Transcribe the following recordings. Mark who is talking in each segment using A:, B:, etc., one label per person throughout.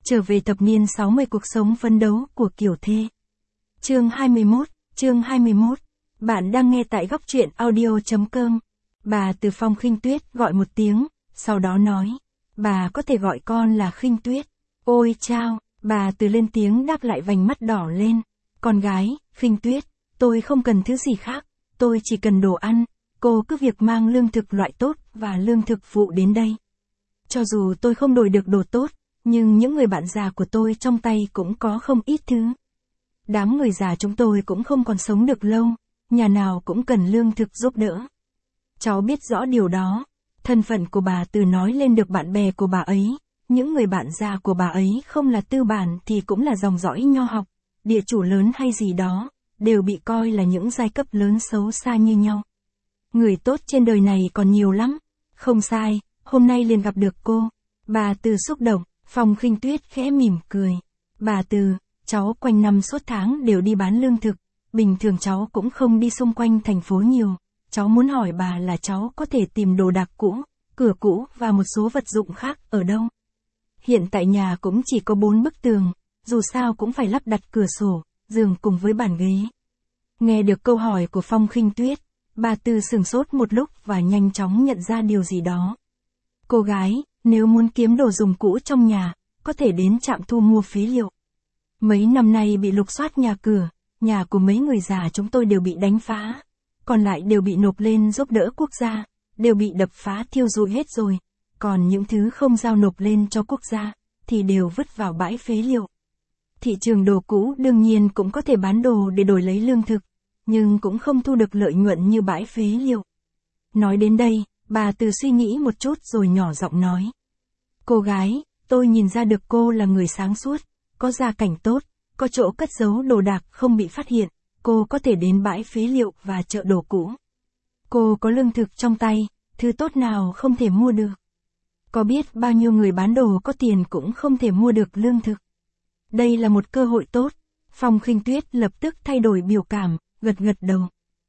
A: Trở về thập niên 60 cuộc sống phấn đấu của Kiều Thê. Chương 21. Bạn đang nghe tại góc truyện audio.com. Bà từ Phong Khinh Tuyết gọi một tiếng, sau đó nói, bà có thể gọi con là Khinh Tuyết. Ôi chao, bà từ lên tiếng đáp lại vành mắt đỏ lên. Con gái, Khinh Tuyết, tôi không cần thứ gì khác, tôi chỉ cần đồ ăn, cô cứ việc mang lương thực loại tốt và lương thực phụ đến đây. Cho dù tôi không đổi được đồ tốt, nhưng những người bạn già của tôi trong tay cũng có không ít thứ. Đám người già chúng tôi cũng không còn sống được lâu, nhà nào cũng cần lương thực giúp đỡ. Cháu biết rõ điều đó, thân phận của bà từ nói lên được bạn bè của bà ấy, những người bạn già của bà ấy không là tư bản thì cũng là dòng dõi nho học, địa chủ lớn hay gì đó, đều bị coi là những giai cấp lớn xấu xa như nhau. Người tốt trên đời này còn nhiều lắm, không sai, hôm nay liền gặp được cô. Bà từ xúc động. Phong Khinh Tuyết khẽ mỉm cười. Bà từ, cháu quanh năm suốt tháng đều đi bán lương thực, bình thường cháu cũng không đi xung quanh thành phố nhiều. Cháu muốn hỏi bà là cháu có thể tìm đồ đạc cũ, cửa cũ và một số vật dụng khác ở đâu. Hiện tại nhà cũng chỉ có 4 bức tường, dù sao cũng phải lắp đặt cửa sổ, giường cùng với bàn ghế. Nghe được câu hỏi của Phong Khinh Tuyết, bà từ sửng sốt một lúc và nhanh chóng nhận ra điều gì đó. Cô gái, nếu muốn kiếm đồ dùng cũ trong nhà, có thể đến trạm thu mua phế liệu. Mấy năm nay bị lục soát nhà cửa, nhà của mấy người già chúng tôi đều bị đánh phá, còn lại đều bị nộp lên giúp đỡ quốc gia, đều bị đập phá thiêu rụi hết rồi, còn những thứ không giao nộp lên cho quốc gia, thì đều vứt vào bãi phế liệu. Thị trường đồ cũ đương nhiên cũng có thể bán đồ để đổi lấy lương thực, nhưng cũng không thu được lợi nhuận như bãi phế liệu. Nói đến đây, bà từ suy nghĩ một chút rồi nhỏ giọng nói. Cô gái, tôi nhìn ra được cô là người sáng suốt, có gia cảnh tốt, có chỗ cất giấu đồ đạc không bị phát hiện, cô có thể đến bãi phế liệu và chợ đồ cũ. Cô có lương thực trong tay, thứ tốt nào không thể mua được. Có biết bao nhiêu người bán đồ có tiền cũng không thể mua được lương thực. Đây là một cơ hội tốt. Phong Khinh Tuyết lập tức thay đổi biểu cảm, gật gật đầu.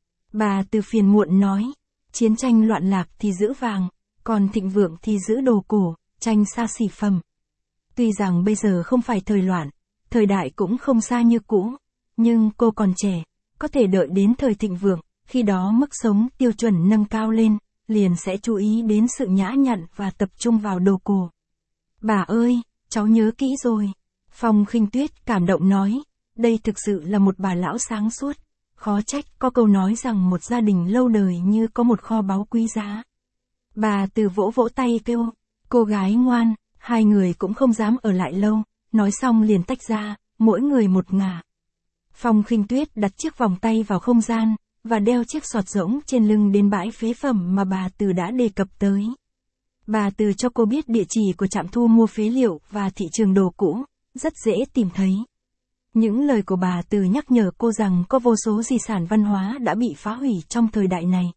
A: Bà từ phiền muộn nói, chiến tranh loạn lạc thì giữ vàng, còn thịnh vượng thì giữ đồ cổ, tranh xa xỉ phẩm. Tuy rằng bây giờ không phải thời loạn, thời đại cũng không xa như cũ, nhưng cô còn trẻ, có thể đợi đến thời thịnh vượng, khi đó mức sống tiêu chuẩn nâng cao lên, liền sẽ chú ý đến sự nhã nhặn và tập trung vào đồ cổ. Bà ơi, cháu nhớ kỹ rồi. Phong Khinh Tuyết cảm động nói, đây thực sự là một bà lão sáng suốt, khó trách có câu nói rằng một gia đình lâu đời như có một kho báu quý giá. Bà từ vỗ vỗ tay kêu, cô gái ngoan, hai người cũng không dám ở lại lâu, nói xong liền tách ra, mỗi người một ngả. Phong Khinh Tuyết đặt chiếc vòng tay vào không gian, và đeo chiếc xọt rỗng trên lưng đến bãi phế phẩm mà bà từ đã đề cập tới. Bà từ cho cô biết địa chỉ của trạm thu mua phế liệu và thị trường đồ cũ, rất dễ tìm thấy. Những lời của bà từ nhắc nhở cô rằng có vô số di sản văn hóa đã bị phá hủy trong thời đại này.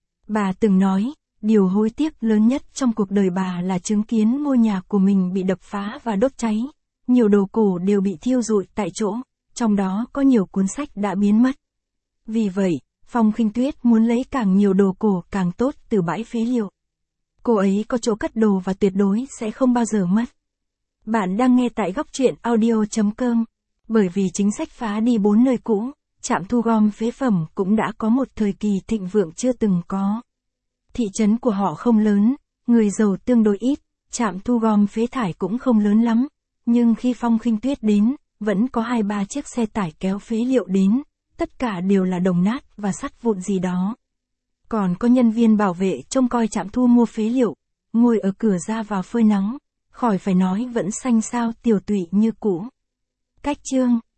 A: Bà từng nói, điều hối tiếc lớn nhất trong cuộc đời bà là chứng kiến ngôi nhà của mình bị đập phá và đốt cháy, nhiều đồ cổ đều bị thiêu rụi tại chỗ, trong đó có nhiều cuốn sách đã biến mất. Vì vậy, Phong Khinh Tuyết muốn lấy càng nhiều đồ cổ càng tốt từ bãi phế liệu. Cô ấy có chỗ cất đồ và tuyệt đối sẽ không bao giờ mất. Bạn đang nghe tại góc truyện audio.com. Bởi vì chính sách phá đi 4 nơi cũ, trạm thu gom phế phẩm cũng đã có một thời kỳ thịnh vượng chưa từng có. Thị trấn của họ không lớn, người giàu tương đối ít, trạm thu gom phế thải cũng không lớn lắm, nhưng khi Phong Khinh Tuyết đến, vẫn có 2-3 chiếc xe tải kéo phế liệu đến, tất cả đều là đồng nát và sắt vụn gì đó. Còn có nhân viên bảo vệ trông coi trạm thu mua phế liệu, ngồi ở cửa ra vào phơi nắng, khỏi phải nói vẫn xanh xao tiều tụy như cũ. Cách chương